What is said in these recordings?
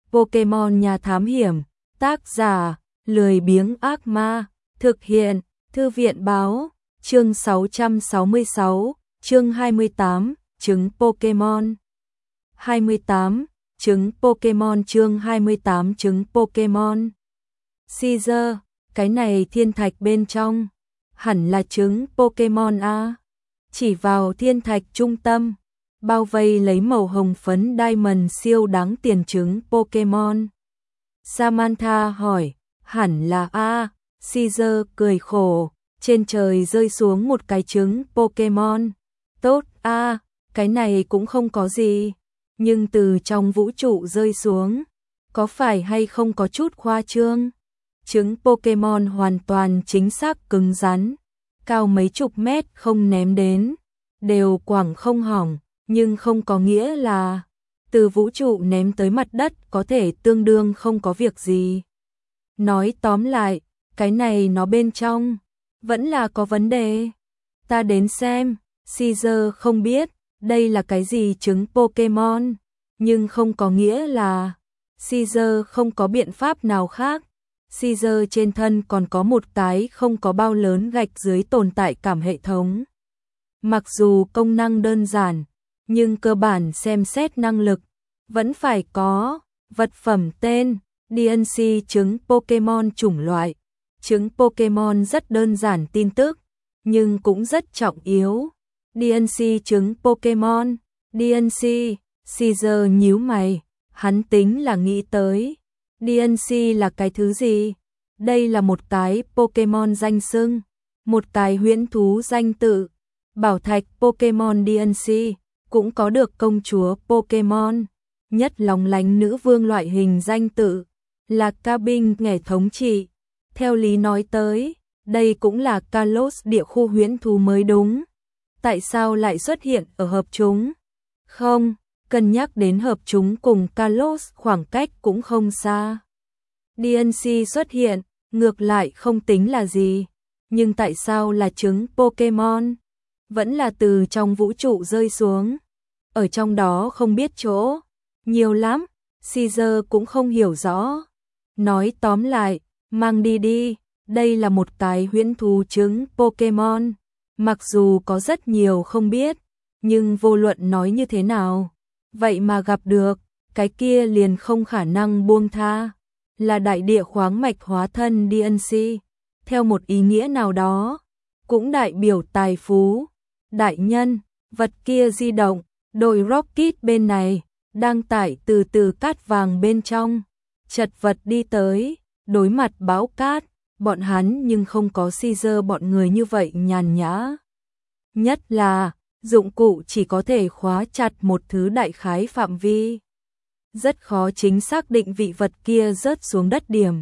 Pokemon nhà thám hiểm, tác giả, lười biếng ác ma, thực hiện, thư viện báo, chương 666, chương 28, trứng Pokemon. 28, trứng Pokemon chương 28 trứng Pokemon. Caesar, cái này thiên thạch bên trong, hẳn là trứng Pokemon a. Chỉ vào thiên thạch trung tâm, bao vây lấy màu hồng phấn Diamond siêu đáng tiền trứng Pokemon. Samantha hỏi, hẳn là a. Caesar cười khổ, trên trời rơi xuống một cái trứng Pokemon. Tốt a, cái này cũng không có gì, nhưng từ trong vũ trụ rơi xuống, có phải hay không có chút khoa trương? Trứng Pokemon hoàn toàn chính xác cứng rắn, cao mấy chục mét không ném đến, đều quẳng không hỏng, nhưng không có nghĩa là từ vũ trụ ném tới mặt đất có thể tương đương không có việc gì. Nói tóm lại, cái này nó bên trong vẫn là có vấn đề. Ta đến xem. Caesar không biết đây là cái gì trứng Pokemon, nhưng không có nghĩa là Caesar không có biện pháp nào khác. Caesar trên thân còn có một cái không có bao lớn gạch dưới tồn tại cảm hệ thống. Mặc dù công năng đơn giản, nhưng cơ bản xem xét năng lực vẫn phải có. Vật phẩm tên DNC trứng Pokemon chủng loại. Trứng Pokemon rất đơn giản tin tức, nhưng cũng rất trọng yếu. DNC trứng Pokemon. DNC. Caesar nhíu mày, hắn tính là nghĩ tới DNC là cái thứ gì? Đây là một cái Pokemon danh xưng, một cái huyễn thú danh tự. Bảo thạch Pokemon DNC cũng có được công chúa Pokemon, nhất lóng lánh nữ vương loại hình danh tự, là Cabin nghề thống trị. Theo lý nói tới, đây cũng là Kalos địa khu huyễn thú mới đúng. Tại sao lại xuất hiện ở hợp chúng? Không, cân nhắc đến hợp chúng cùng Kalos khoảng cách cũng không xa. DNC xuất hiện, ngược lại không tính là gì. Nhưng tại sao là trứng Pokemon? Vẫn là từ trong vũ trụ rơi xuống. Ở trong đó không biết chỗ. Nhiều lắm, Caesar cũng không hiểu rõ. Nói tóm lại, mang đi đi, đây là một cái huyễn thú trứng Pokemon. Mặc dù có rất nhiều không biết, nhưng vô luận nói như thế nào, vậy mà gặp được, cái kia liền không khả năng buông tha. Là đại địa khoáng mạch hóa thân DNC, theo một ý nghĩa nào đó, cũng đại biểu tài phú. Đại nhân, vật kia di động, đội Rocket bên này, đang tải từ từ cát vàng bên trong, chật vật đi tới, đối mặt bão cát, bọn hắn nhưng không có Caesar bọn người như vậy nhàn nhã. Nhất là, dụng cụ chỉ có thể khóa chặt một thứ đại khái phạm vi. Rất khó chính xác định vị vật kia rớt xuống đất điểm.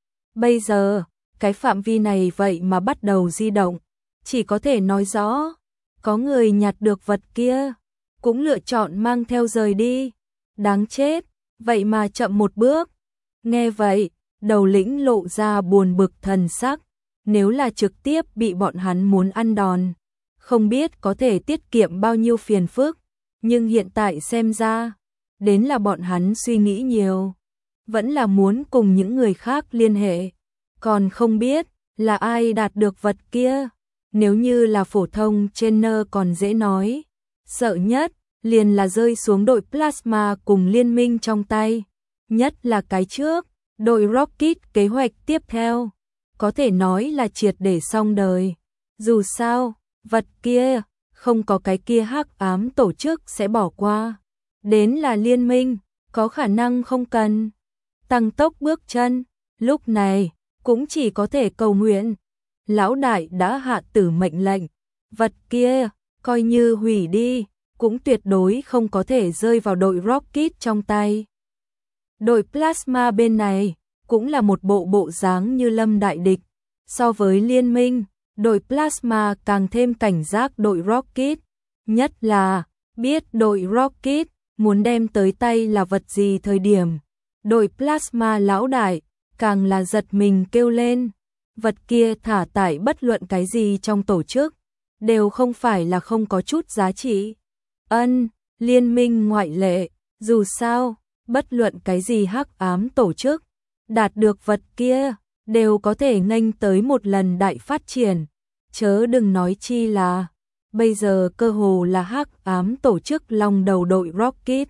Bây giờ, cái phạm vi này vậy mà bắt đầu di động, chỉ có thể nói rõ, có người nhặt được vật kia, cũng lựa chọn mang theo rời đi. Đáng chết, vậy mà chậm một bước. Nghe vậy, đầu lĩnh lộ ra buồn bực thần sắc, nếu là trực tiếp bị bọn hắn muốn ăn đòn, không biết có thể tiết kiệm bao nhiêu phiền phức, nhưng hiện tại xem ra, đến là bọn hắn suy nghĩ nhiều, vẫn là muốn cùng những người khác liên hệ, còn không biết là ai đạt được vật kia. Nếu như là phổ thông trainer còn dễ nói, sợ nhất liền là rơi xuống đội Plasma cùng liên minh trong tay, nhất là cái trước, đội Rocket kế hoạch tiếp theo, có thể nói là triệt để xong đời. Dù sao, vật kia, không có cái kia hắc ám tổ chức sẽ bỏ qua. Đến là liên minh, có khả năng không cần tăng tốc bước chân, lúc này, cũng chỉ có thể cầu nguyện. Lão đại đã hạ tử mệnh lệnh, vật kia, coi như hủy đi, cũng tuyệt đối không có thể rơi vào đội Rocket trong tay. Đội Plasma bên này, cũng là một bộ dáng như lâm đại địch. So với liên minh, đội Plasma càng thêm cảnh giác đội Rocket. Nhất là, biết đội Rocket muốn đem tới tay là vật gì thời điểm. Đội Plasma lão đại, càng là giật mình kêu lên. Vật kia thả tại bất luận cái gì trong tổ chức, đều không phải là không có chút giá trị. Liên minh ngoại lệ, dù sao, bất luận cái gì hắc ám tổ chức, đạt được vật kia, đều có thể nghênh tới một lần đại phát triển, chớ đừng nói chi là, bây giờ cơ hồ là hắc ám tổ chức long đầu đội Rocket.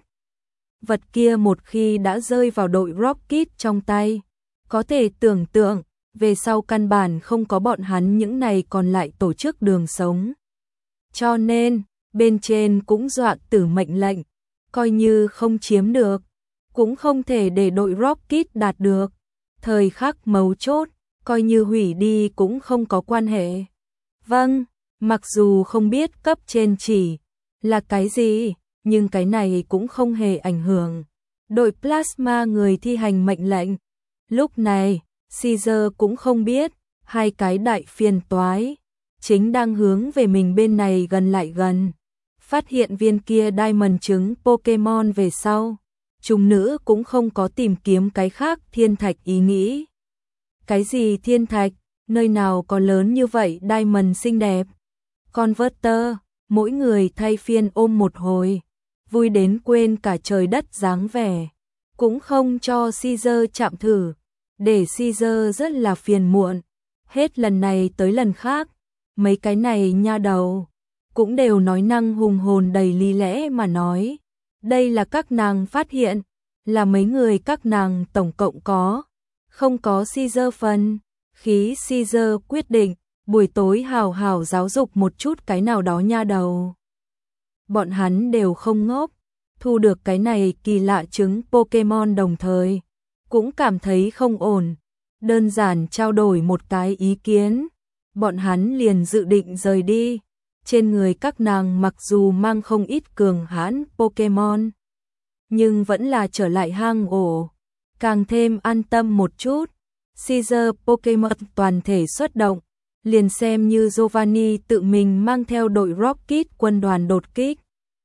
Vật kia một khi đã rơi vào đội Rocket trong tay, có thể tưởng tượng, về sau căn bản không có bọn hắn những này còn lại tổ chức đường sống. Cho nên, bên trên cũng dọa tử mệnh lệnh, coi như không chiếm được, cũng không thể để đội Rocket đạt được. Thời khắc mấu chốt, coi như hủy đi cũng không có quan hệ. Vâng, mặc dù không biết cấp trên chỉ là cái gì, nhưng cái này cũng không hề ảnh hưởng. Đội Plasma người thi hành mệnh lệnh. Lúc này, Caesar cũng không biết, hai cái đại phiền toái chính đang hướng về mình bên này gần lại gần. Phát hiện viên kia Diamond trứng Pokemon về sau, trùng nữ cũng không có tìm kiếm cái khác thiên thạch ý nghĩ. Cái gì thiên thạch, nơi nào có lớn như vậy Diamond xinh đẹp. Converter, mỗi người thay phiên ôm một hồi, vui đến quên cả trời đất dáng vẻ. Cũng không cho Caesar chạm thử, để Caesar rất là phiền muộn. Hết lần này tới lần khác, mấy cái này nha đầu cũng đều nói năng hùng hồn đầy lý lẽ mà nói. Đây là các nàng phát hiện, là mấy người các nàng tổng cộng có, không có Caesar phần. Khí Caesar quyết định, buổi tối hào hào giáo dục một chút cái nào đó nha đầu. Bọn hắn đều không ngốc, thu được cái này kỳ lạ trứng Pokemon đồng thời, cũng cảm thấy không ổn, đơn giản trao đổi một cái ý kiến, bọn hắn liền dự định rời đi. Trên người các nàng mặc dù mang không ít cường hãn Pokemon, nhưng vẫn là trở lại hang ổ, càng thêm an tâm một chút. Caesar Pokemon toàn thể xuất động, liền xem như Giovanni tự mình mang theo đội Rocket quân đoàn đột kích.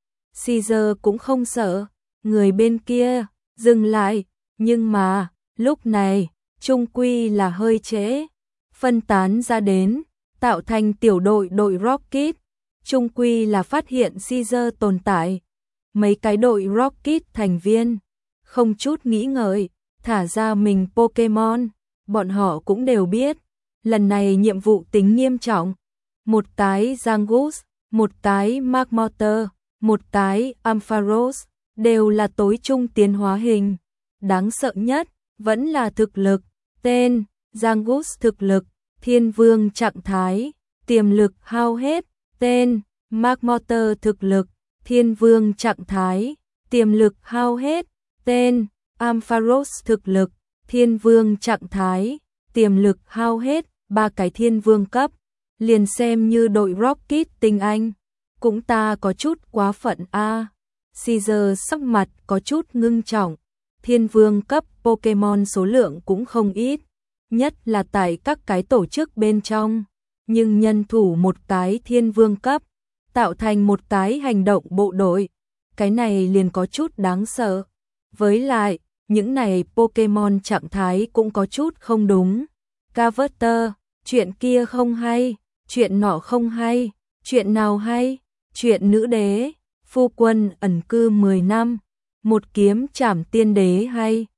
Caesar cũng không sợ, người bên kia dừng lại, nhưng mà lúc này chung quy là hơi trễ, phân tán ra đến, tạo thành tiểu đội đội Rocket, chung quy là phát hiện Caesar tồn tại. Mấy cái đội Rocket thành viên không chút nghĩ ngợi, thả ra mình Pokemon, bọn họ cũng đều biết, lần này nhiệm vụ tính nghiêm trọng. Một cái Zangoose, một cái Magmortar, một cái Ampharos, đều là tối trung tiến hóa hình. Đáng sợ nhất vẫn là thực lực. Tên Zangoose thực lực, Thiên Vương trạng thái, tiềm lực hao hết. Tên Magmortar thực lực, Thiên Vương trạng thái, tiềm lực hao hết. Tên Ampharos thực lực, Thiên Vương trạng thái, tiềm lực hao hết. Ba cái Thiên Vương cấp, liền xem như đội Rocket tinh anh, cũng ta có chút quá phận a. Caesar sắc mặt có chút ngưng trọng, Thiên Vương cấp Pokemon số lượng cũng không ít, nhất là tại các cái tổ chức bên trong, nhưng nhân thủ một cái Thiên Vương cấp, tạo thành một cái hành động bộ đội, cái này liền có chút đáng sợ. Với lại, những này Pokemon trạng thái cũng có chút không đúng. Carver, chuyện kia không hay, chuyện nọ không hay, chuyện nào hay, chuyện nữ đế, phu quân ẩn cư 10 năm, một kiếm trảm tiên đế hay,